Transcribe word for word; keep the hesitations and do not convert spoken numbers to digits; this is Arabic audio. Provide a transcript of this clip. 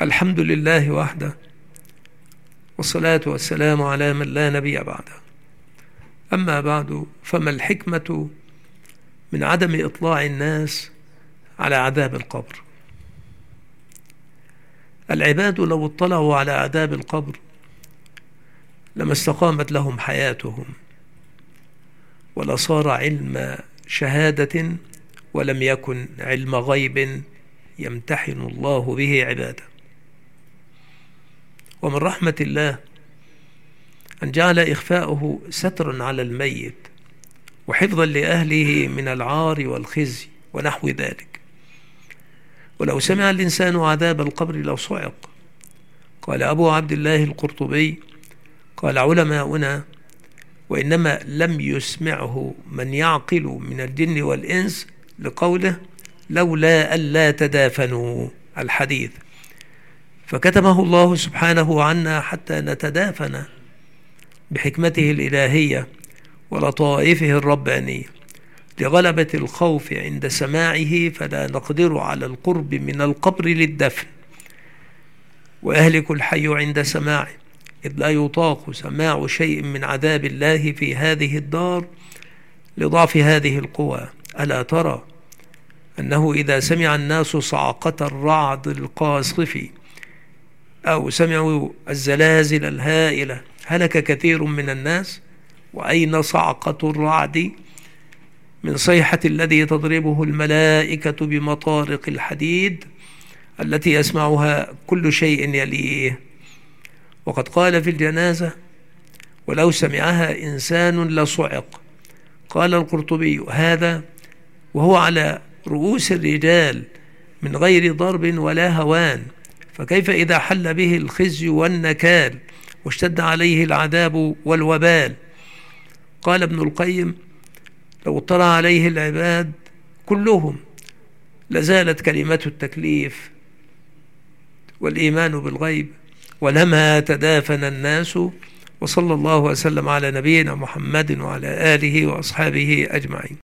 الحمد لله وحده، والصلاة والسلام على من لا نبي بعده. أما بعد، فما الحكمة من عدم إطلاع الناس على عذاب القبر؟ العباد لو اطلعوا على عذاب القبر لما استقامت لهم حياتهم، ولصار علم شهادة ولم يكن علم غيب يمتحن الله به عباده. ومن رحمة الله أن جعل إخفاؤه سترا على الميت وحفظا لأهله من العار والخزي ونحو ذلك. ولو سمع الإنسان عذاب القبر لو صعق. قال أبو عبد الله القرطبي: قال علماؤنا: وإنما لم يسمعه من يعقل من الجن والإنس، لقوله: لولا ألا تدافنوا، الحديث. فكتمه الله سبحانه عنا حتى نتدافن بحكمته الإلهية ولطائفه الربانية، لغلبة الخوف عند سماعه، فلا نقدر على القرب من القبر للدفن، ويهلك الحي عند سماعه، إذ لا يطاق سماع شيء من عذاب الله في هذه الدار لضعف هذه القوى. ألا ترى أنه إذا سمع الناس صعقة الرعد القاصف أو سمعوا الزلازل الهائلة هلك كثير من الناس؟ وأين صعقة الرعد من صيحة الذي تضربه الملائكة بمطارق الحديد التي يسمعها كل شيء يليه؟ وقد قال في الجنازة: ولو سمعها إنسان لصعق. قال القرطبي: هذا وهو على رؤوس الرجال من غير ضرب ولا هوان، فكيف إذا حل به الخزي والنكال واشتد عليه العذاب والوبال؟ قال ابن القيم: لو اطلع عليه العباد كلهم لزالت كلمة التكليف والإيمان بالغيب، ولما تدافن الناس. وصلى الله وسلم على نبينا محمد وعلى آله وأصحابه أجمعين.